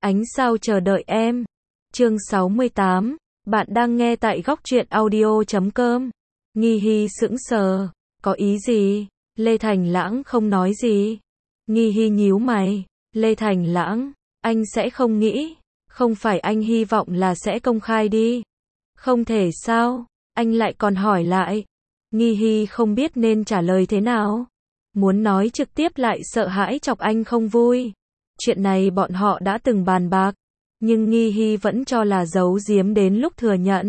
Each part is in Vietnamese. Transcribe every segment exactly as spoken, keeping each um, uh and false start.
Ánh sao chờ đợi em. Chương sáu mươi tám. Bạn đang nghe tại góc truyện audio chấm com. Nghi Hy sững sờ. Có ý gì? Lê Thành Lãng không nói gì. Nghi Hy nhíu mày. Lê Thành Lãng, anh sẽ không nghĩ. Không phải anh hy vọng là sẽ công khai đi. Không thể sao? Anh lại còn hỏi lại. Nghi Hy không biết nên trả lời thế nào. Muốn nói trực tiếp lại sợ hãi chọc anh không vui. Chuyện này bọn họ đã từng bàn bạc. Nhưng Nghi Hy vẫn cho là giấu giếm đến lúc thừa nhận.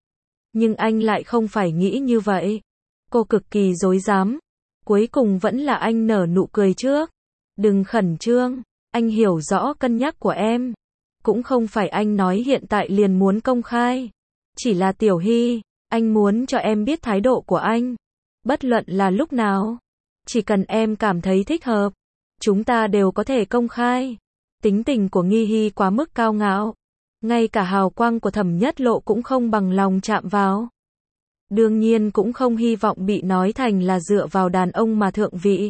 Nhưng anh lại không phải nghĩ như vậy. Cô cực kỳ dối dám. Cuối cùng vẫn là anh nở nụ cười trước. Đừng khẩn trương. Anh hiểu rõ cân nhắc của em. Cũng không phải anh nói hiện tại liền muốn công khai. Chỉ là Tiểu Hy, anh muốn cho em biết thái độ của anh. Bất luận là lúc nào. Chỉ cần em cảm thấy thích hợp. Chúng ta đều có thể công khai. Tính tình của Nghi Hy quá mức cao ngạo. Ngay cả hào quang của Thẩm Nhất Lộ cũng không bằng lòng chạm vào. Đương nhiên cũng không hy vọng bị nói thành là dựa vào đàn ông mà thượng vị.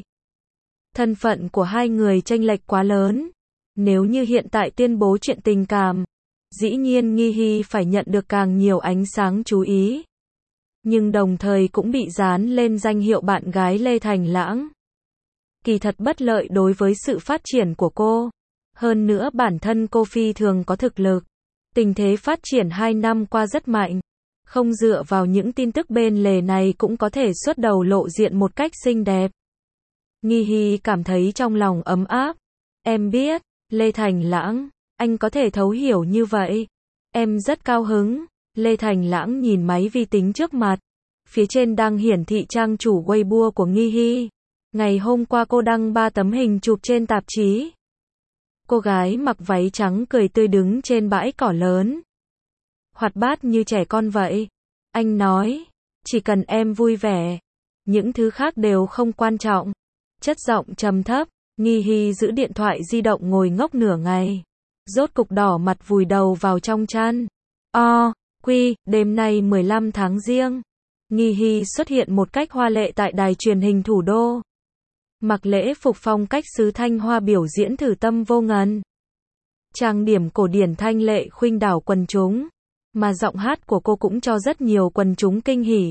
Thân phận của hai người chênh lệch quá lớn. Nếu như hiện tại tuyên bố chuyện tình cảm, dĩ nhiên Nghi Hy phải nhận được càng nhiều ánh sáng chú ý. Nhưng đồng thời cũng bị dán lên danh hiệu bạn gái Lê Thành Lãng. Kỳ thật bất lợi đối với sự phát triển của cô. Hơn nữa bản thân cô phi thường có thực lực. Tình thế phát triển hai năm qua rất mạnh. Không dựa vào những tin tức bên lề này cũng có thể xuất đầu lộ diện một cách xinh đẹp. Nghi Hy cảm thấy trong lòng ấm áp. Em biết, Lê Thành Lãng, anh có thể thấu hiểu như vậy. Em rất cao hứng. Lê Thành Lãng nhìn máy vi tính trước mặt. Phía trên đang hiển thị trang chủ Weibo của Nghi Hy. Ngày hôm qua cô đăng ba tấm hình chụp trên tạp chí. Cô gái mặc váy trắng cười tươi đứng trên bãi cỏ lớn. Hoạt bát như trẻ con vậy. Anh nói, chỉ cần em vui vẻ. Những thứ khác đều không quan trọng. Chất giọng trầm thấp. Nghi Hy giữ điện thoại di động ngồi ngốc nửa ngày. Rốt cục đỏ mặt vùi đầu vào trong chăn. O, quy, đêm nay mười lăm tháng Giêng. Nghi Hy xuất hiện một cách hoa lệ tại đài truyền hình thủ đô. Mặc lễ phục phong cách xứ Thanh Hoa biểu diễn thử tâm vô ngần. Trang điểm cổ điển thanh lệ khuynh đảo quần chúng. Mà giọng hát của cô cũng cho rất nhiều quần chúng kinh hỉ.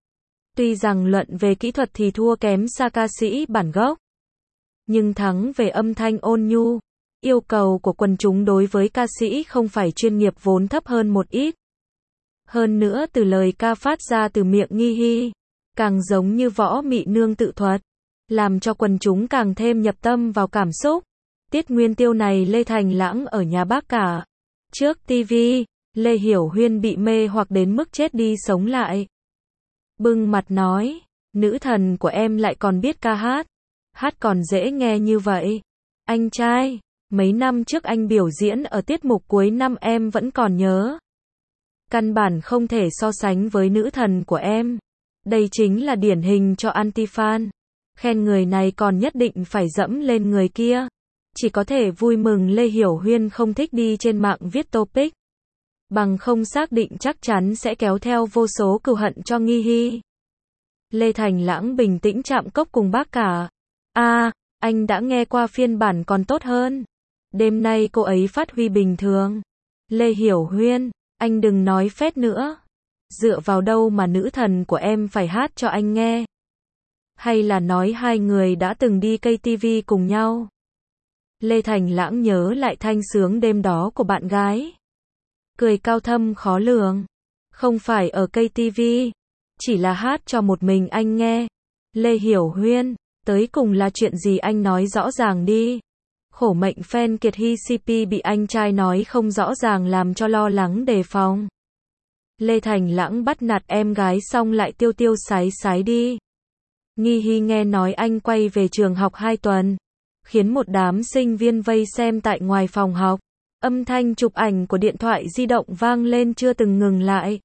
Tuy rằng luận về kỹ thuật thì thua kém xa ca sĩ bản gốc. Nhưng thắng về âm thanh ôn nhu. Yêu cầu của quần chúng đối với ca sĩ không phải chuyên nghiệp vốn thấp hơn một ít. Hơn nữa từ lời ca phát ra từ miệng Nghi Hy. Càng giống như võ mị nương tự thuật. Làm cho quần chúng càng thêm nhập tâm vào cảm xúc. Tiết nguyên tiêu này Lê Thành Lãng ở nhà bác cả. Trước ti vi, Lê Hiểu Huyên bị mê hoặc đến mức chết đi sống lại. Bưng mặt nói, nữ thần của em lại còn biết ca hát. Hát còn dễ nghe như vậy. Anh trai, mấy năm trước anh biểu diễn ở tiết mục cuối năm em vẫn còn nhớ. Căn bản không thể so sánh với nữ thần của em. Đây chính là điển hình cho anti-fan. Khen người này còn nhất định phải dẫm lên người kia. Chỉ có thể vui mừng Lê Hiểu Huyên không thích đi trên mạng viết topic. Bằng không xác định chắc chắn sẽ kéo theo vô số cừu hận cho Nghi Hy. Lê Thành Lãng bình tĩnh chạm cốc cùng bác cả. À, anh đã nghe qua phiên bản còn tốt hơn. Đêm nay cô ấy phát huy bình thường. Lê Hiểu Huyên, anh đừng nói phét nữa. Dựa vào đâu mà nữ thần của em phải hát cho anh nghe? Hay là nói hai người đã từng đi ca tê vê cùng nhau? Lê Thành Lãng nhớ lại thanh sướng đêm đó của bạn gái. Cười cao thâm khó lường. Không phải ở ca tê vê. Chỉ là hát cho một mình anh nghe. Lê Hiểu Huyên, tới cùng là chuyện gì anh nói rõ ràng đi. Khổ mệnh fan Kiệt Hy xê pê bị anh trai nói không rõ ràng làm cho lo lắng đề phòng. Lê Thành Lãng bắt nạt em gái xong lại tiêu tiêu sái sái đi. Nghi Hy nghe nói anh quay về trường học hai tuần. Khiến một đám sinh viên vây xem tại ngoài phòng học. Âm thanh chụp ảnh của điện thoại di động vang lên chưa từng ngừng lại.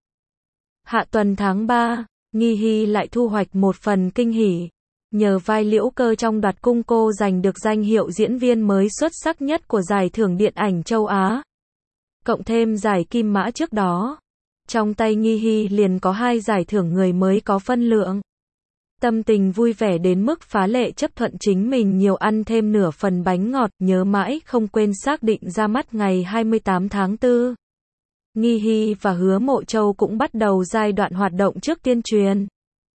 Hạ tuần tháng ba, Nghi Hy lại thu hoạch một phần kinh hỉ. Nhờ vai Liễu Cơ trong Đoạt Cung cô giành được danh hiệu diễn viên mới xuất sắc nhất của giải thưởng điện ảnh châu Á. Cộng thêm giải Kim Mã trước đó. Trong tay Nghi Hy liền có hai giải thưởng người mới có phân lượng. Tâm tình vui vẻ đến mức phá lệ chấp thuận chính mình nhiều ăn thêm nửa phần bánh ngọt, nhớ mãi không quên xác định ra mắt ngày hai mươi tám tháng tư. Nghi Hy và Hứa Mộ Châu cũng bắt đầu giai đoạn hoạt động trước tuyên truyền.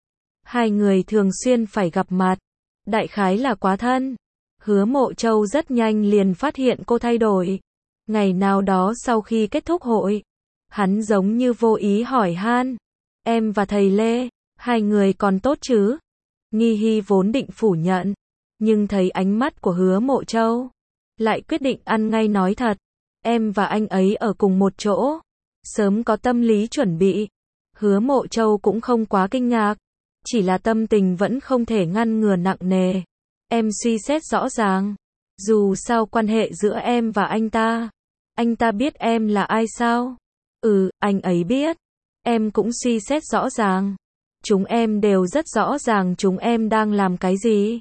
Hai người thường xuyên phải gặp mặt, đại khái là quá thân. Hứa Mộ Châu rất nhanh liền phát hiện cô thay đổi. Ngày nào đó sau khi kết thúc hội, hắn giống như vô ý hỏi han, em và thầy Lê, hai người còn tốt chứ? Nghi Hy vốn định phủ nhận, nhưng thấy ánh mắt của Hứa Mộ Châu, lại quyết định ăn ngay nói thật, em và anh ấy ở cùng một chỗ, sớm có tâm lý chuẩn bị. Hứa Mộ Châu cũng không quá kinh ngạc, chỉ là tâm tình vẫn không thể ngăn ngừa nặng nề. Em suy xét rõ ràng, dù sao quan hệ giữa em và anh ta, anh ta biết em là ai sao? Ừ, anh ấy biết. Em cũng suy xét rõ ràng. Chúng em đều rất rõ ràng chúng em đang làm cái gì.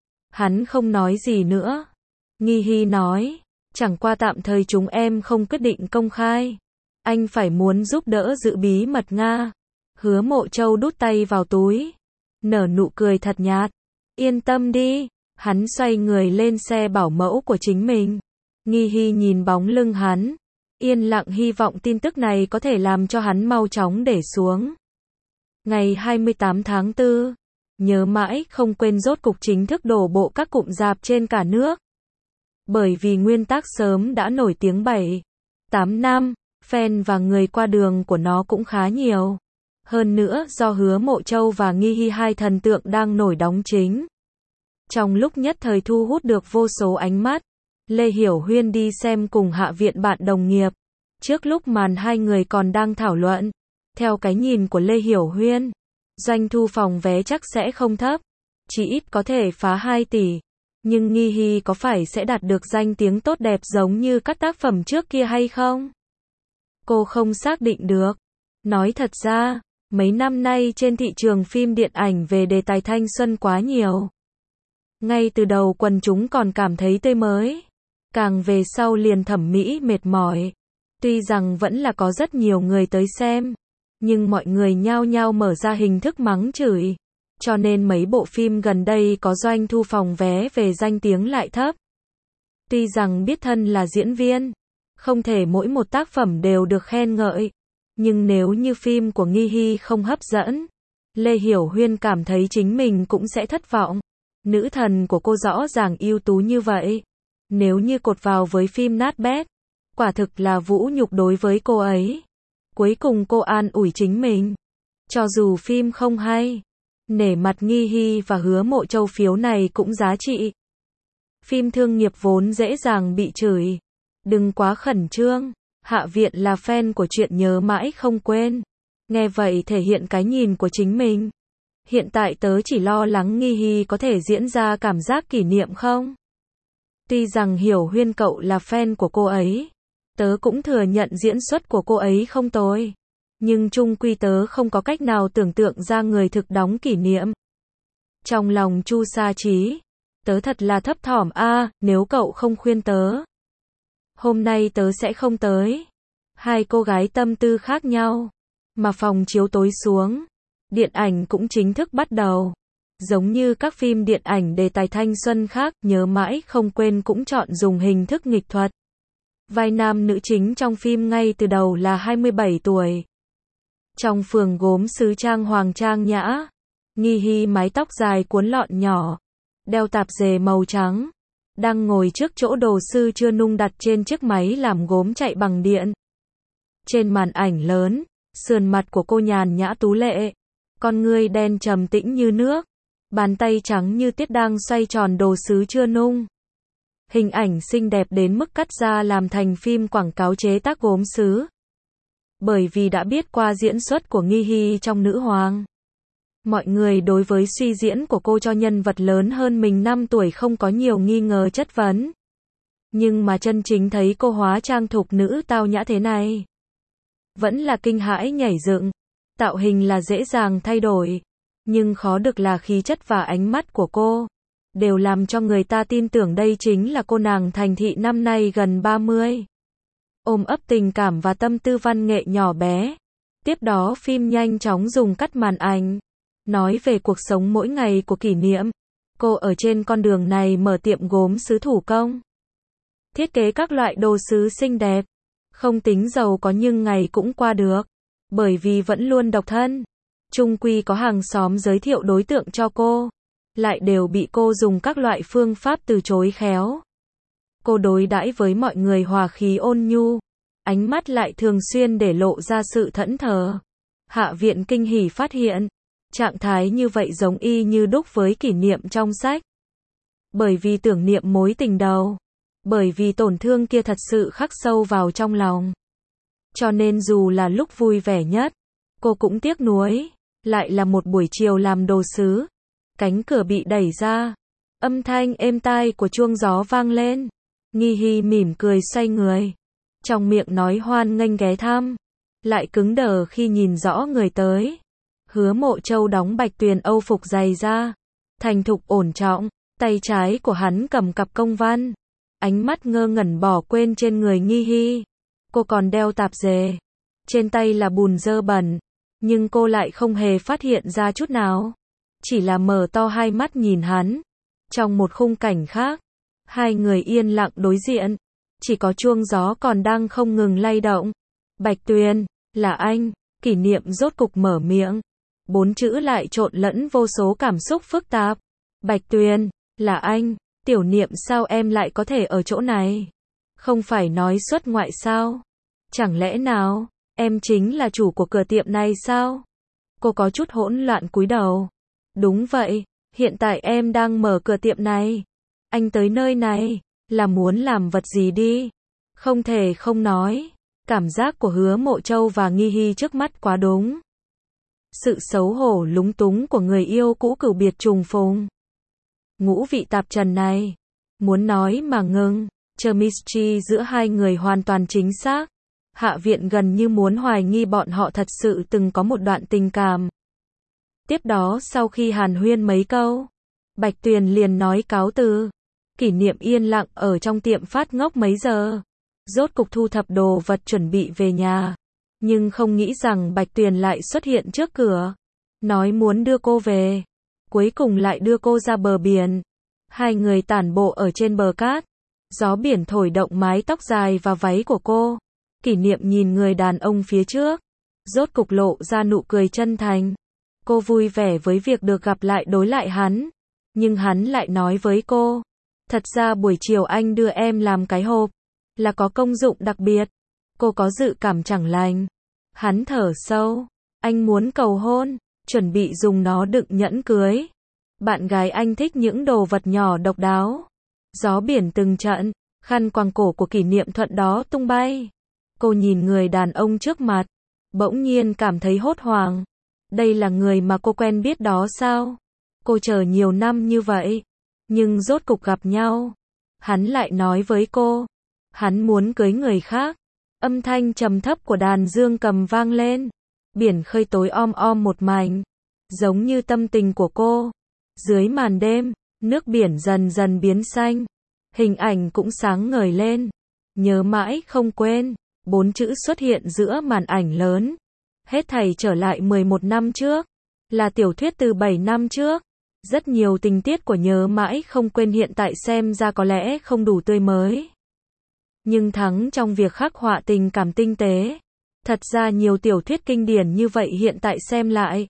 Hắn không nói gì nữa. Nghi Hy nói, chẳng qua tạm thời chúng em không quyết định công khai. Anh phải muốn giúp đỡ giữ bí mật Nga. Hứa Mộ Châu đút tay vào túi, nở nụ cười thật nhạt. Yên tâm đi. Hắn xoay người lên xe bảo mẫu của chính mình. Nghi Hy nhìn bóng lưng hắn, yên lặng hy vọng tin tức này có thể làm cho hắn mau chóng để xuống. Ngày hai mươi tám tháng tư, nhớ mãi không quên rốt cục chính thức đổ bộ các cụm rạp trên cả nước. Bởi vì nguyên tác sớm đã nổi tiếng bảy, tám năm, fan và người qua đường của nó cũng khá nhiều. Hơn nữa do Hứa Mộ Châu và Nghi Hy hai thần tượng đang nổi đóng chính. Trong lúc nhất thời thu hút được vô số ánh mắt, Lê Hiểu Huyên đi xem cùng Hạ Viện bạn đồng nghiệp. Trước lúc màn hai người còn đang thảo luận, theo cái nhìn của Lê Hiểu Huyên, doanh thu phòng vé chắc sẽ không thấp, chỉ ít có thể phá hai tỷ. Nhưng Nghi Hy có phải sẽ đạt được danh tiếng tốt đẹp giống như các tác phẩm trước kia hay không? Cô không xác định được. Nói thật ra, mấy năm nay trên thị trường phim điện ảnh về đề tài thanh xuân quá nhiều. Ngay từ đầu quần chúng còn cảm thấy tươi mới, càng về sau liền thẩm mỹ mệt mỏi. Tuy rằng vẫn là có rất nhiều người tới xem, nhưng mọi người nhao nhao mở ra hình thức mắng chửi. Cho nên mấy bộ phim gần đây có doanh thu phòng vé về danh tiếng lại thấp. Tuy rằng biết thân là diễn viên, không thể mỗi một tác phẩm đều được khen ngợi, nhưng nếu như phim của Nghi Hy không hấp dẫn, Lê Hiểu Huyên cảm thấy chính mình cũng sẽ thất vọng. Nữ thần của cô rõ ràng ưu tú như vậy, nếu như cột vào với phim nát bét, quả thực là vũ nhục đối với cô ấy. Cuối cùng cô an ủi chính mình, cho dù phim không hay, nể mặt Nghi Hy và Hứa Mộ Châu phiếu này cũng giá trị. Phim thương nghiệp vốn dễ dàng bị chửi, đừng quá khẩn trương. Hạ Viện là fan của chuyện nhớ mãi không quên, nghe vậy thể hiện cái nhìn của chính mình. Hiện tại tớ chỉ lo lắng Nghi Hy có thể diễn ra cảm giác kỷ niệm không? Tuy rằng Hiểu Huyên cậu là fan của cô ấy, tớ cũng thừa nhận diễn xuất của cô ấy không tồi, nhưng chung quy tớ không có cách nào tưởng tượng ra người thực đóng kỷ niệm. Trong lòng Chu Sa Trí, tớ thật là thấp thỏm a, à, nếu cậu không khuyên tớ, hôm nay tớ sẽ không tới. Hai cô gái tâm tư khác nhau, mà phòng chiếu tối xuống, điện ảnh cũng chính thức bắt đầu. Giống như các phim điện ảnh đề tài thanh xuân khác, nhớ mãi không quên cũng chọn dùng hình thức nghịch thuật. Vai nam nữ chính trong phim ngay từ đầu là hai mươi bảy tuổi. Trong phường gốm sứ trang hoàng trang nhã, Nghi Hy mái tóc dài cuốn lọn nhỏ, đeo tạp dề màu trắng, đang ngồi trước chỗ đồ sư chưa nung đặt trên chiếc máy làm gốm chạy bằng điện. Trên màn ảnh lớn, sườn mặt của cô nhàn nhã tú lệ, con ngươi đen trầm tĩnh như nước, bàn tay trắng như tiết đang xoay tròn đồ sứ chưa nung. Hình ảnh xinh đẹp đến mức cắt ra làm thành phim quảng cáo chế tác gốm sứ. Bởi vì đã biết qua diễn xuất của Nghi Hy trong Nữ Hoàng, mọi người đối với suy diễn của cô cho nhân vật lớn hơn mình năm tuổi không có nhiều nghi ngờ chất vấn. Nhưng mà chân chính thấy cô hóa trang thục nữ tao nhã thế này, vẫn là kinh hãi nhảy dựng. Tạo hình là dễ dàng thay đổi, nhưng khó được là khí chất và ánh mắt của cô, đều làm cho người ta tin tưởng đây chính là cô nàng thành thị năm nay gần ba mươi. Ôm ấp tình cảm và tâm tư văn nghệ nhỏ bé. Tiếp đó phim nhanh chóng dùng cắt màn ảnh. Nói về cuộc sống mỗi ngày của Kỷ Niệm, cô ở trên con đường này mở tiệm gốm sứ thủ công. Thiết kế các loại đồ sứ xinh đẹp. Không tính giàu có nhưng ngày cũng qua được. Bởi vì vẫn luôn độc thân. Chung quy có hàng xóm giới thiệu đối tượng cho cô. Lại đều bị cô dùng các loại phương pháp từ chối khéo. Cô đối đãi với mọi người hòa khí ôn nhu. Ánh mắt lại thường xuyên để lộ ra sự thẫn thờ. Hạ viện kinh hỉ phát hiện. Trạng thái như vậy giống y như đúc với Kỷ Niệm trong sách. Bởi vì tưởng niệm mối tình đầu. Bởi vì tổn thương kia thật sự khắc sâu vào trong lòng. Cho nên dù là lúc vui vẻ nhất, cô cũng tiếc nuối. Lại là một buổi chiều làm đồ sứ. Cánh cửa bị đẩy ra. Âm thanh êm tai của chuông gió vang lên. Nghi Hi mỉm cười xoay người. Trong miệng nói hoan nghênh ghé thăm. Lại cứng đờ khi nhìn rõ người tới. Hứa Mộ Châu đóng bạch tuyền âu phục dày da. Thành thục ổn trọng. Tay trái của hắn cầm cặp công văn. Ánh mắt ngơ ngẩn bỏ quên trên người Nghi Hi. Cô còn đeo tạp dề. Trên tay là bùn dơ bẩn. Nhưng cô lại không hề phát hiện ra chút nào. Chỉ là mở to hai mắt nhìn hắn. Trong một khung cảnh khác. Hai người yên lặng đối diện. Chỉ có chuông gió còn đang không ngừng lay động. Bạch Tuyền, là anh. Kỷ Niệm rốt cục mở miệng. Bốn chữ lại trộn lẫn vô số cảm xúc phức tạp. Bạch Tuyền, là anh. Tiểu Niệm sao em lại có thể ở chỗ này? Không phải nói xuất ngoại sao? Chẳng lẽ nào, em chính là chủ của cửa tiệm này sao? Cô có chút hỗn loạn cúi đầu. Đúng vậy, hiện tại em đang mở cửa tiệm này. Anh tới nơi này, là muốn làm vật gì đi? Không thể không nói. Cảm giác của Hứa Mộ Châu và Nghi Hi trước mắt quá đúng. Sự xấu hổ lúng túng của người yêu cũ cửu biệt trùng phùng. Ngũ vị tạp trần này. Muốn nói mà ngừng. Chemistry giữa hai người hoàn toàn chính xác. Hạ viện gần như muốn hoài nghi bọn họ thật sự từng có một đoạn tình cảm. Tiếp đó sau khi hàn huyên mấy câu, Bạch Tuyền liền nói cáo từ. Kỷ Niệm yên lặng ở trong tiệm phát ngốc mấy giờ. Rốt cục thu thập đồ vật chuẩn bị về nhà. Nhưng không nghĩ rằng Bạch Tuyền lại xuất hiện trước cửa. Nói muốn đưa cô về. Cuối cùng lại đưa cô ra bờ biển. Hai người tản bộ ở trên bờ cát. Gió biển thổi động mái tóc dài và váy của cô. Kỷ Niệm nhìn người đàn ông phía trước. Rốt cục lộ ra nụ cười chân thành. Cô vui vẻ với việc được gặp lại đối lại hắn. Nhưng hắn lại nói với cô. Thật ra buổi chiều anh đưa em làm cái hộp. Là có công dụng đặc biệt. Cô có dự cảm chẳng lành. Hắn thở sâu. Anh muốn cầu hôn. Chuẩn bị dùng nó đựng nhẫn cưới. Bạn gái anh thích những đồ vật nhỏ độc đáo. Gió biển từng trận. Khăn quàng cổ của Kỷ Niệm thuận đó tung bay. Cô nhìn người đàn ông trước mặt. Bỗng nhiên cảm thấy hốt hoảng. Đây là người mà cô quen biết đó sao? Cô chờ nhiều năm như vậy. Nhưng rốt cục gặp nhau. Hắn lại nói với cô. Hắn muốn cưới người khác. Âm thanh trầm thấp của đàn dương cầm vang lên. Biển khơi tối om om một mảnh. Giống như tâm tình của cô. Dưới màn đêm, nước biển dần dần biến xanh. Hình ảnh cũng sáng ngời lên. Nhớ mãi không quên. Bốn chữ xuất hiện giữa màn ảnh lớn. Hết thảy trở lại mười một năm trước. Là tiểu thuyết từ bảy năm trước. Rất nhiều tình tiết của nhớ mãi không quên hiện tại xem ra có lẽ không đủ tươi mới. Nhưng thắng trong việc khắc họa tình cảm tinh tế. Thật ra nhiều tiểu thuyết kinh điển như vậy hiện tại xem lại.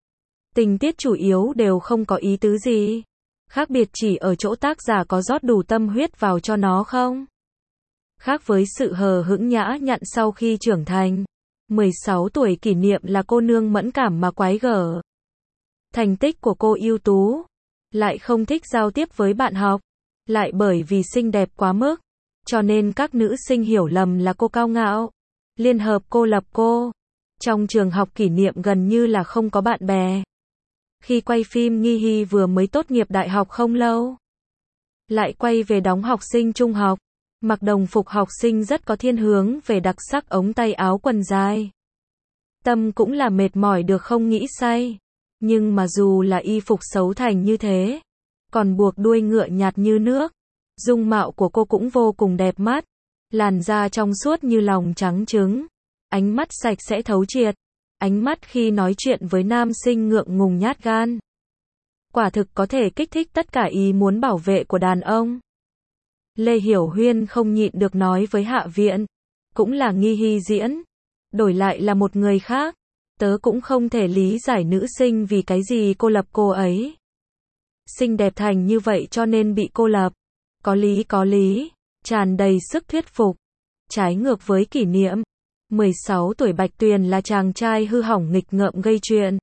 Tình tiết chủ yếu đều không có ý tứ gì. Khác biệt chỉ ở chỗ tác giả có rót đủ tâm huyết vào cho nó không? Khác với sự hờ hững nhã nhặn sau khi trưởng thành. mười sáu tuổi Kỷ Niệm là cô nương mẫn cảm mà quái gở. Thành tích của cô ưu tú. Lại không thích giao tiếp với bạn học. Lại bởi vì xinh đẹp quá mức. Cho nên các nữ sinh hiểu lầm là cô cao ngạo. Liên hợp cô lập cô. Trong trường học Kỷ Niệm gần như là không có bạn bè. Khi quay phim Nghi Hi vừa mới tốt nghiệp đại học không lâu. Lại quay về đóng học sinh trung học. Mặc đồng phục học sinh rất có thiên hướng về đặc sắc ống tay áo quần dài. Tâm cũng là mệt mỏi được không nghĩ say. Nhưng mà dù là y phục xấu thành như thế. Còn buộc đuôi ngựa nhạt như nước. Dung mạo của cô cũng vô cùng đẹp mắt. Làn da trong suốt như lòng trắng trứng. Ánh mắt sạch sẽ thấu triệt. Ánh mắt khi nói chuyện với nam sinh ngượng ngùng nhát gan. Quả thực có thể kích thích tất cả ý muốn bảo vệ của đàn ông. Lê Hiểu Huyên không nhịn được nói với Hạ Viện. Cũng là Nghi Hy diễn. Đổi lại là một người khác. Tớ cũng không thể lý giải nữ sinh vì cái gì cô lập cô ấy. Xinh đẹp thành như vậy cho nên bị cô lập. Có lý có lý. Tràn đầy sức thuyết phục. Trái ngược với Kỷ Niệm. mười sáu tuổi Bạch Tuyền là chàng trai hư hỏng nghịch ngợm gây chuyện.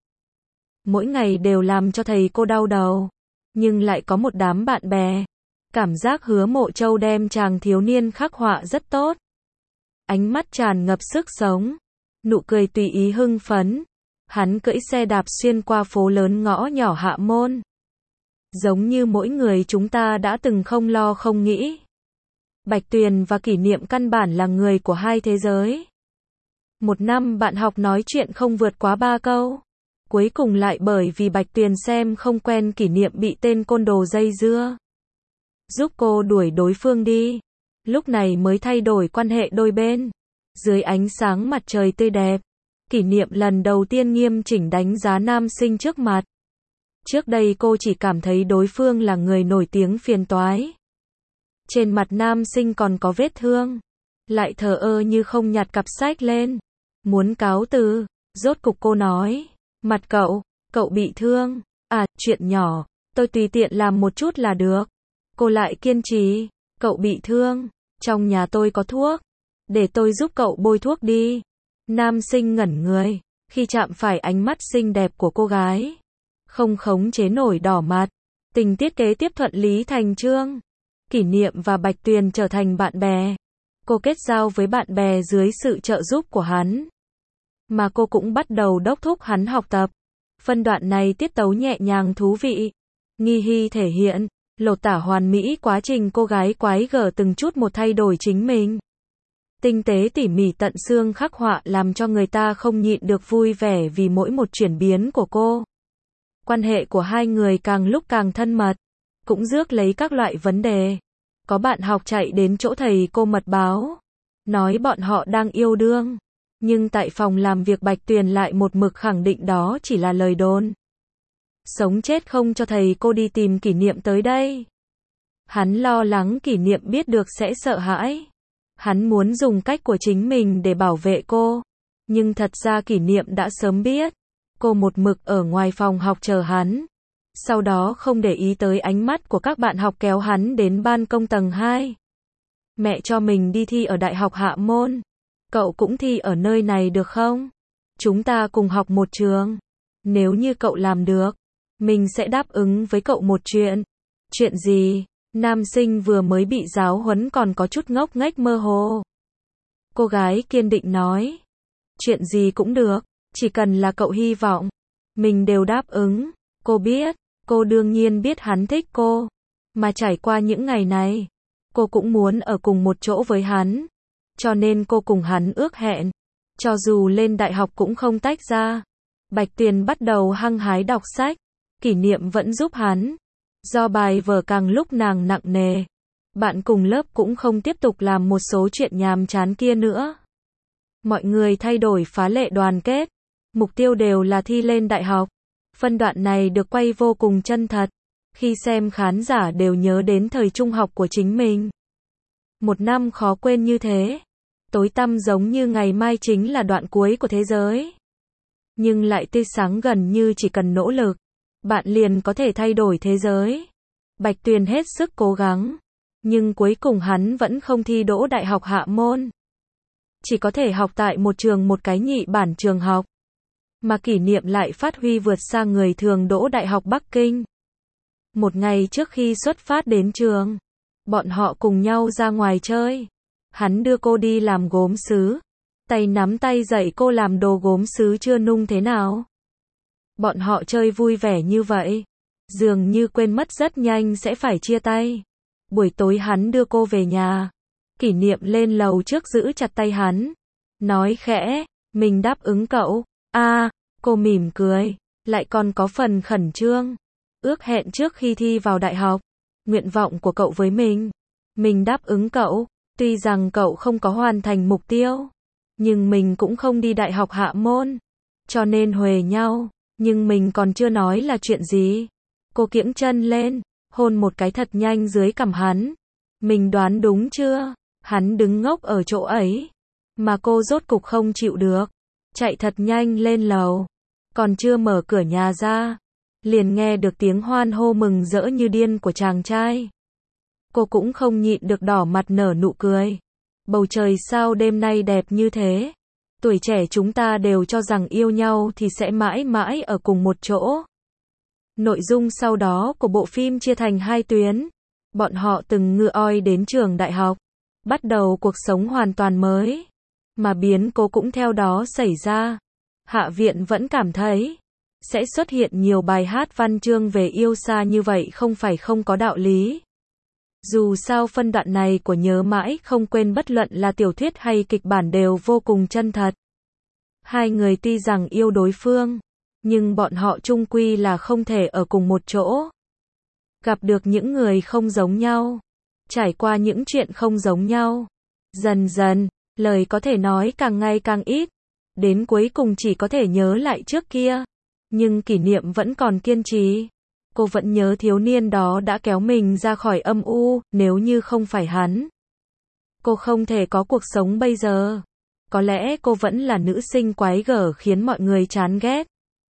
Mỗi ngày đều làm cho thầy cô đau đầu. Nhưng lại có một đám bạn bè. Cảm giác Hứa Mộ Châu đem chàng thiếu niên khắc họa rất tốt. Ánh mắt tràn ngập sức sống. Nụ cười tùy ý hưng phấn. Hắn cưỡi xe đạp xuyên qua phố lớn ngõ nhỏ Hạ Môn. Giống như mỗi người chúng ta đã từng không lo không nghĩ. Bạch Tuyền và Kỷ Niệm căn bản là người của hai thế giới. Một năm bạn học nói chuyện không vượt quá ba câu. Cuối cùng lại bởi vì Bạch Tuyền xem không quen Kỷ Niệm bị tên côn đồ dây dưa. Giúp cô đuổi đối phương đi. Lúc này mới thay đổi quan hệ đôi bên. Dưới ánh sáng mặt trời tươi đẹp. Kỷ Niệm lần đầu tiên nghiêm chỉnh đánh giá nam sinh trước mặt. Trước đây cô chỉ cảm thấy đối phương là người nổi tiếng phiền toái. Trên mặt nam sinh còn có vết thương. Lại thờ ơ như không nhặt cặp sách lên. Muốn cáo từ. Rốt cục cô nói. Mặt cậu, cậu bị thương. À, chuyện nhỏ. Tôi tùy tiện làm một chút là được. Cô lại kiên trì. Cậu bị thương. Trong nhà tôi có thuốc. Để tôi giúp cậu bôi thuốc đi. Nam sinh ngẩn người. Khi chạm phải ánh mắt xinh đẹp của cô gái. Không khống chế nổi đỏ mặt. Tình tiết kế tiếp thuận lý thành chương. Kỷ Niệm và Bạch Tuyền trở thành bạn bè. Cô kết giao với bạn bè dưới sự trợ giúp của hắn. Mà cô cũng bắt đầu đốc thúc hắn học tập. Phân đoạn này tiết tấu nhẹ nhàng thú vị. Nghi Hy thể hiện, lột tả hoàn mỹ quá trình cô gái quái gở từng chút một thay đổi chính mình. Tinh tế tỉ mỉ tận xương khắc họa làm cho người ta không nhịn được vui vẻ vì mỗi một chuyển biến của cô. Quan hệ của hai người càng lúc càng thân mật. Cũng rước lấy các loại vấn đề. Có bạn học chạy đến chỗ thầy cô mật báo. Nói bọn họ đang yêu đương. Nhưng tại phòng làm việc Bạch Tuyền lại một mực khẳng định đó chỉ là lời đồn. Sống chết không cho thầy cô đi tìm Kỷ Niệm tới đây. Hắn lo lắng Kỷ Niệm biết được sẽ sợ hãi. Hắn muốn dùng cách của chính mình để bảo vệ cô. Nhưng thật ra Kỷ Niệm đã sớm biết. Cô một mực ở ngoài phòng học chờ hắn. Sau đó không để ý tới ánh mắt của các bạn học kéo hắn đến ban công tầng hai. Mẹ cho mình đi thi ở Đại học Hạ Môn. Cậu cũng thi ở nơi này được không? Chúng ta cùng học một trường. Nếu như cậu làm được, mình sẽ đáp ứng với cậu một chuyện. Chuyện gì? Nam sinh vừa mới bị giáo huấn còn có chút ngốc nghếch mơ hồ. Cô gái kiên định nói. Chuyện gì cũng được, chỉ cần là cậu hy vọng. Mình đều đáp ứng. Cô biết, cô đương nhiên biết hắn thích cô. Mà trải qua những ngày này, cô cũng muốn ở cùng một chỗ với hắn. Cho nên cô cùng hắn ước hẹn. Cho dù lên đại học cũng không tách ra. Bạch Tuyền bắt đầu hăng hái đọc sách. Kỷ Niệm vẫn giúp hắn. Do bài vở càng lúc nàng nặng nề. Bạn cùng lớp cũng không tiếp tục làm một số chuyện nhàm chán kia nữa. Mọi người thay đổi phá lệ đoàn kết. Mục tiêu đều là thi lên đại học. Phân đoạn này được quay vô cùng chân thật. Khi xem khán giả đều nhớ đến thời trung học của chính mình. Một năm khó quên như thế. Tối tăm giống như ngày mai chính là đoạn cuối của thế giới. Nhưng lại tươi sáng gần như chỉ cần nỗ lực. Bạn liền có thể thay đổi thế giới. Bạch Tuyền hết sức cố gắng. Nhưng cuối cùng hắn vẫn không thi đỗ Đại học Hạ Môn. Chỉ có thể học tại một trường một cái nhị bản trường học. Mà Kỷ Niệm lại phát huy vượt xa người thường đỗ Đại học Bắc Kinh. Một ngày trước khi xuất phát đến trường, bọn họ cùng nhau ra ngoài chơi. Hắn đưa cô đi làm gốm sứ. Tay nắm tay dạy cô làm đồ gốm sứ chưa nung thế nào. Bọn họ chơi vui vẻ như vậy. Dường như quên mất rất nhanh sẽ phải chia tay. Buổi tối hắn đưa cô về nhà. Kỷ Niệm lên lầu trước giữ chặt tay hắn. Nói khẽ, mình đáp ứng cậu. A, à, cô mỉm cười. Lại còn có phần khẩn trương. Ước hẹn trước khi thi vào đại học. Nguyện vọng của cậu với mình. Mình đáp ứng cậu. Tuy rằng cậu không có hoàn thành mục tiêu. Nhưng mình cũng không đi Đại học Hạ Môn. cho nên huề nhau, nhưng mình còn chưa nói là chuyện gì. Cô kiễng chân lên, hôn một cái thật nhanh dưới cằm hắn. Mình đoán đúng chưa? Hắn đứng ngốc ở chỗ ấy, mà cô rốt cục không chịu được, chạy thật nhanh lên lầu. Còn chưa mở cửa nhà ra, liền nghe được tiếng hoan hô mừng rỡ như điên của chàng trai. Cô cũng không nhịn được đỏ mặt nở nụ cười. Bầu trời sao đêm nay đẹp như thế? Tuổi trẻ chúng ta đều cho rằng yêu nhau thì sẽ mãi mãi ở cùng một chỗ. Nội dung sau đó của bộ phim chia thành hai tuyến. Bọn họ từng ngựa oi đến trường đại học, bắt đầu cuộc sống hoàn toàn mới. Mà biến cố cũng theo đó xảy ra. Hạ viện vẫn cảm thấy sẽ xuất hiện nhiều bài hát văn chương về yêu xa như vậy không phải không có đạo lý. Dù sao phân đoạn này của Nhớ Mãi Không Quên bất luận là tiểu thuyết hay kịch bản đều vô cùng chân thật. Hai người tuy rằng yêu đối phương, nhưng bọn họ chung quy là không thể ở cùng một chỗ. Gặp được những người không giống nhau, trải qua những chuyện không giống nhau. Dần dần, lời có thể nói càng ngày càng ít, đến cuối cùng chỉ có thể nhớ lại trước kia. Nhưng kỷ niệm vẫn còn kiên trì. Cô vẫn nhớ thiếu niên đó đã kéo mình ra khỏi âm u, nếu như không phải hắn, cô không thể có cuộc sống bây giờ. Có lẽ cô vẫn là nữ sinh quái gở khiến mọi người chán ghét.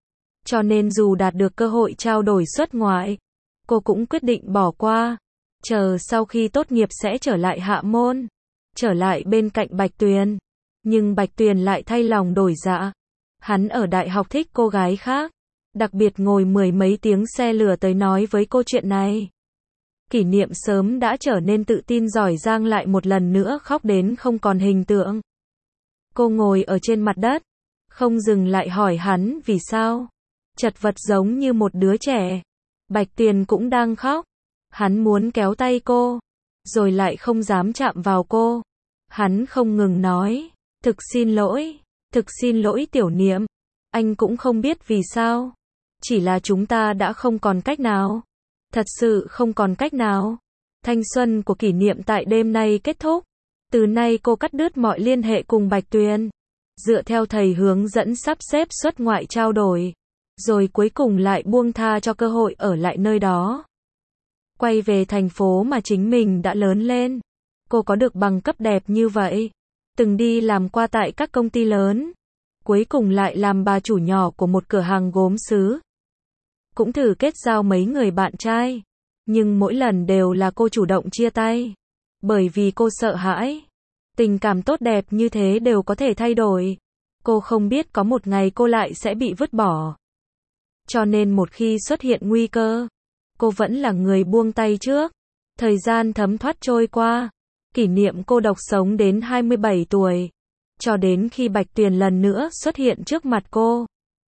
Cho nên dù đạt được cơ hội trao đổi xuất ngoại, cô cũng quyết định bỏ qua. Chờ sau khi tốt nghiệp sẽ trở lại Hạ Môn, trở lại bên cạnh Bạch Tuyền. Nhưng Bạch Tuyền lại thay lòng đổi dạ. Hắn ở đại học thích cô gái khác. Đặc biệt ngồi mười mấy tiếng xe lửa tới nói với cô chuyện này. Kỷ niệm sớm đã trở nên tự tin giỏi giang lại một lần nữa khóc đến không còn hình tượng. Cô ngồi ở trên mặt đất, không dừng lại hỏi hắn vì sao. Chật vật giống như một đứa trẻ. Bạch Tuyền cũng đang khóc. Hắn muốn kéo tay cô, rồi lại không dám chạm vào cô. Hắn không ngừng nói, thực xin lỗi, thực xin lỗi Tiểu Niệm. Anh cũng không biết vì sao. Chỉ là chúng ta đã không còn cách nào. Thật sự không còn cách nào. Thanh xuân của Kỷ Niệm tại đêm nay kết thúc. Từ nay cô cắt đứt mọi liên hệ cùng Bạch Tuyền. Dựa theo thầy hướng dẫn sắp xếp xuất ngoại trao đổi. Rồi cuối cùng lại buông tha cho cơ hội ở lại nơi đó. Quay về thành phố mà chính mình đã lớn lên. Cô có được bằng cấp đẹp như vậy. Từng đi làm qua tại các công ty lớn. Cuối cùng lại làm bà chủ nhỏ của một cửa hàng gốm sứ. Cũng thử kết giao mấy người bạn trai. Nhưng mỗi lần đều là cô chủ động chia tay. Bởi vì cô sợ hãi. Tình cảm tốt đẹp như thế đều có thể thay đổi. Cô không biết có một ngày cô lại sẽ bị vứt bỏ. Cho nên một khi xuất hiện nguy cơ, cô vẫn là người buông tay trước. Thời gian thấm thoát trôi qua. Kỷ Niệm cô độc sống đến hai mươi bảy tuổi. Cho đến khi Bạch Tuyền lần nữa xuất hiện trước mặt cô.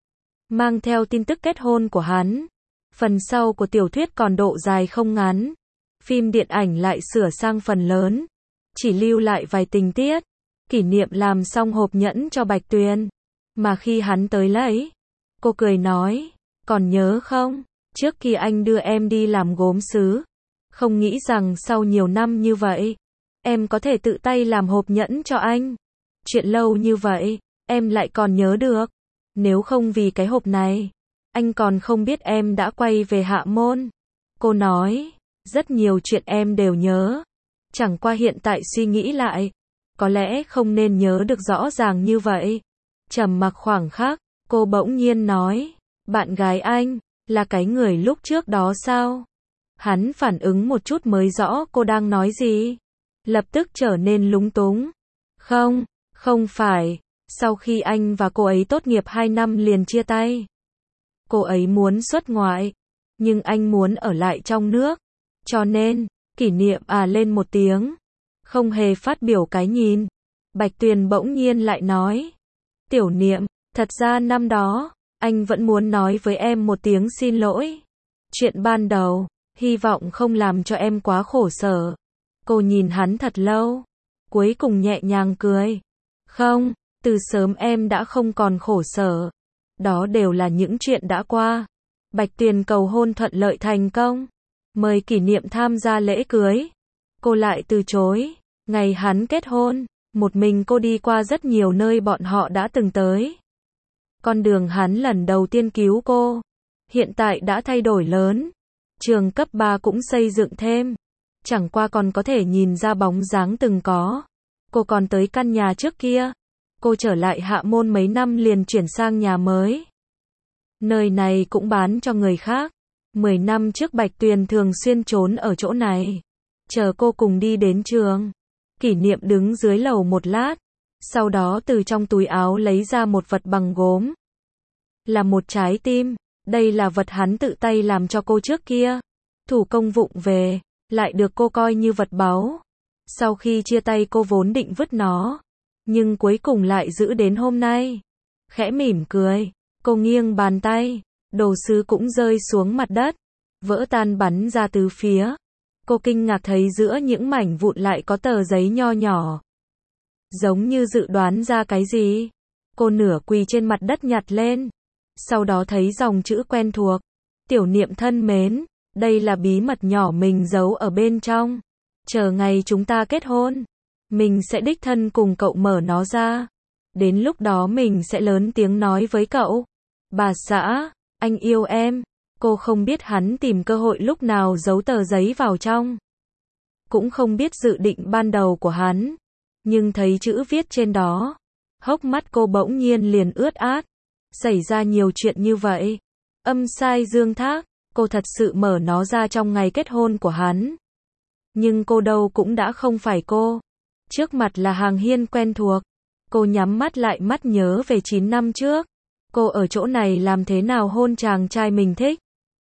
Mang theo tin tức kết hôn của hắn. Phần sau của tiểu thuyết còn độ dài không ngắn. Phim điện ảnh lại sửa sang phần lớn. Chỉ lưu lại vài tình tiết. Kỷ Niệm làm xong hộp nhẫn cho Bạch Tuyền. Mà khi hắn tới lấy, cô cười nói, còn nhớ không? Trước khi anh đưa em đi làm gốm sứ. Không nghĩ rằng sau nhiều năm như vậy, em có thể tự tay làm hộp nhẫn cho anh. Chuyện lâu như vậy, em lại còn nhớ được. Nếu không vì cái hộp này, anh còn không biết em đã quay về Hạ Môn. Cô nói, rất nhiều chuyện em đều nhớ. Chẳng qua hiện tại suy nghĩ lại, có lẽ không nên nhớ được rõ ràng như vậy. Trầm mặc khoảng khắc, cô bỗng nhiên nói, bạn gái anh, là cái người lúc trước đó sao? Hắn phản ứng một chút mới rõ cô đang nói gì. Lập tức trở nên lúng túng. Không, không phải. Sau khi anh và cô ấy tốt nghiệp hai năm liền chia tay. Cô ấy muốn xuất ngoại, nhưng anh muốn ở lại trong nước. Cho nên, Kỷ Niệm à lên một tiếng. Không hề phát biểu cái nhìn. Bạch Tuyền bỗng nhiên lại nói. Tiểu Niệm, thật ra năm đó, anh vẫn muốn nói với em một tiếng xin lỗi. Chuyện ban đầu, hy vọng không làm cho em quá khổ sở. Cô nhìn hắn thật lâu. Cuối cùng nhẹ nhàng cười. Không, từ sớm em đã không còn khổ sở. Đó đều là những chuyện đã qua. Bạch Tuyền cầu hôn thuận lợi thành công. Mời Kỷ Niệm tham gia lễ cưới. Cô lại từ chối. Ngày hắn kết hôn, một mình cô đi qua rất nhiều nơi bọn họ đã từng tới. Con đường hắn lần đầu tiên cứu cô, hiện tại đã thay đổi lớn. Trường cấp ba cũng xây dựng thêm. Chẳng qua còn có thể nhìn ra bóng dáng từng có. Cô còn tới căn nhà trước kia. Cô trở lại Hạ Môn mấy năm liền chuyển sang nhà mới. Nơi này cũng bán cho người khác. Mười năm trước Bạch Tuyền thường xuyên trốn ở chỗ này. Chờ cô cùng đi đến trường. Kỷ Niệm đứng dưới lầu một lát. Sau đó từ trong túi áo lấy ra một vật bằng gốm. Là một trái tim. Đây là vật hắn tự tay làm cho cô trước kia. Thủ công vụng về. Lại được cô coi như vật báu. Sau khi chia tay cô vốn định vứt nó. Nhưng cuối cùng lại giữ đến hôm nay. Khẽ mỉm cười. Cô nghiêng bàn tay. Đồ sứ cũng rơi xuống mặt đất. Vỡ tan bắn ra từ phía. Cô kinh ngạc thấy giữa những mảnh vụn lại có tờ giấy nho nhỏ. Giống như dự đoán ra cái gì. Cô nửa quỳ trên mặt đất nhặt lên. Sau đó thấy dòng chữ quen thuộc. Tiểu Niệm thân mến. Đây là bí mật nhỏ mình giấu ở bên trong. Chờ ngày chúng ta kết hôn. Mình sẽ đích thân cùng cậu mở nó ra. Đến lúc đó mình sẽ lớn tiếng nói với cậu. Bà xã, anh yêu em. Cô không biết hắn tìm cơ hội lúc nào giấu tờ giấy vào trong. Cũng không biết dự định ban đầu của hắn. Nhưng thấy chữ viết trên đó. Hốc mắt cô bỗng nhiên liền ướt át. Xảy ra nhiều chuyện như vậy. Âm sai dương thác. Cô thật sự mở nó ra trong ngày kết hôn của hắn. Nhưng cô đâu cũng đã không phải cô. Trước mặt là Hàng Hiên quen thuộc. Cô nhắm mắt lại mắt nhớ về chín năm trước. Cô ở chỗ này làm thế nào hôn chàng trai mình thích.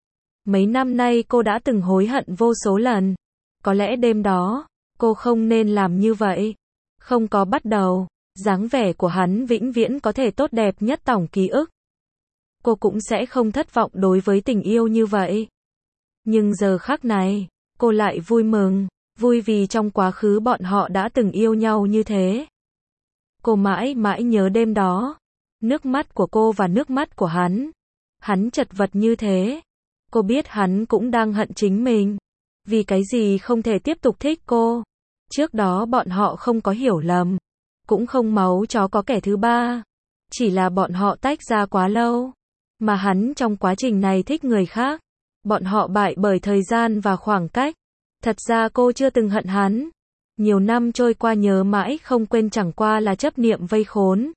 Mấy năm nay cô đã từng hối hận vô số lần. Có lẽ đêm đó, cô không nên làm như vậy. Không có bắt đầu, dáng vẻ của hắn vĩnh viễn có thể tốt đẹp nhất tổng ký ức. Cô cũng sẽ không thất vọng đối với tình yêu như vậy. Nhưng giờ khắc này, cô lại vui mừng, vui vì trong quá khứ bọn họ đã từng yêu nhau như thế. Cô mãi mãi nhớ đêm đó, nước mắt của cô và nước mắt của hắn. Hắn chật vật như thế. Cô biết hắn cũng đang hận chính mình. Vì cái gì không thể tiếp tục thích cô. Trước đó bọn họ không có hiểu lầm. Cũng không máu chó có kẻ thứ ba. Chỉ là bọn họ tách ra quá lâu. Mà hắn trong quá trình này thích người khác. Bọn họ bại bởi thời gian và khoảng cách. Thật ra cô chưa từng hận hắn. Nhiều năm trôi qua nhớ mãi không quên chẳng qua là chấp niệm vây khốn.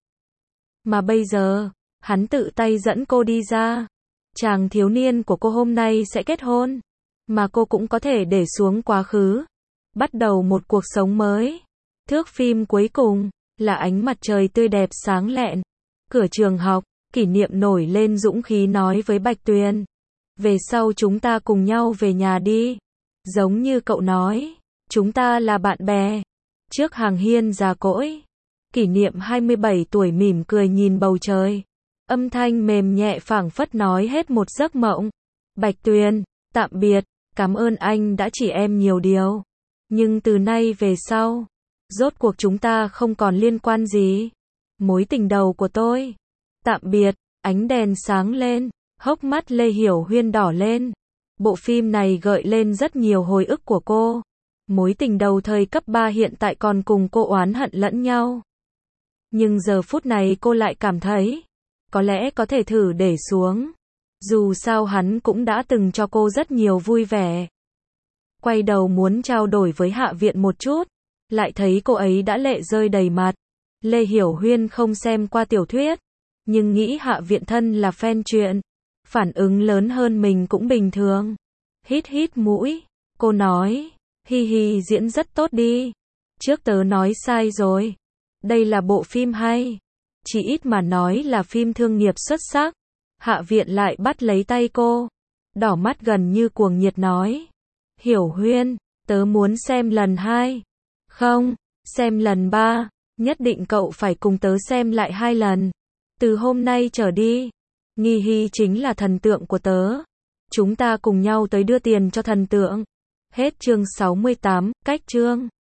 Mà bây giờ, hắn tự tay dẫn cô đi ra. Chàng thiếu niên của cô hôm nay sẽ kết hôn. Mà cô cũng có thể để xuống quá khứ. Bắt đầu một cuộc sống mới. Thước phim cuối cùng, là ánh mặt trời tươi đẹp sáng lẹn. Cửa trường học, Kỷ Niệm nổi lên dũng khí nói với Bạch Tuyền. Về sau chúng ta cùng nhau về nhà đi. Giống như cậu nói, chúng ta là bạn bè. Trước Hàng Hiên già cỗi. Kỷ Niệm hai mươi bảy tuổi mỉm cười nhìn bầu trời. Âm thanh mềm nhẹ phảng phất nói hết một giấc mộng. Bạch Tuyền, tạm biệt, cảm ơn anh đã chỉ em nhiều điều. Nhưng từ nay về sau, rốt cuộc chúng ta không còn liên quan gì. Mối tình đầu của tôi. Tạm biệt, ánh đèn sáng lên, hốc mắt Lê Hiểu Huyên đỏ lên. Bộ phim này gợi lên rất nhiều hồi ức của cô. Mối tình đầu thời cấp ba hiện tại còn cùng cô oán hận lẫn nhau. Nhưng giờ phút này cô lại cảm thấy, có lẽ có thể thử để xuống. Dù sao hắn cũng đã từng cho cô rất nhiều vui vẻ. Quay đầu muốn trao đổi với Hạ Viện một chút, lại thấy cô ấy đã lệ rơi đầy mặt. Lê Hiểu Huyên không xem qua tiểu thuyết, nhưng nghĩ Hạ Viện thân là fan truyện. Phản ứng lớn hơn mình cũng bình thường. Hít hít mũi, cô nói, hi hi diễn rất tốt đi. Trước tớ nói sai rồi. Đây là bộ phim hay. Chỉ ít mà nói là phim thương nghiệp xuất sắc. Hạ Viện lại bắt lấy tay cô. Đỏ mắt gần như cuồng nhiệt nói. Hiểu Huyên, tớ muốn xem lần hai. Không, xem lần ba. Nhất định cậu phải cùng tớ xem lại hai lần. Từ hôm nay trở đi, Nghi Hy chính là thần tượng của tớ. Chúng ta cùng nhau tới đưa tiền cho thần tượng. Hết chương sáu mươi tám, cách chương.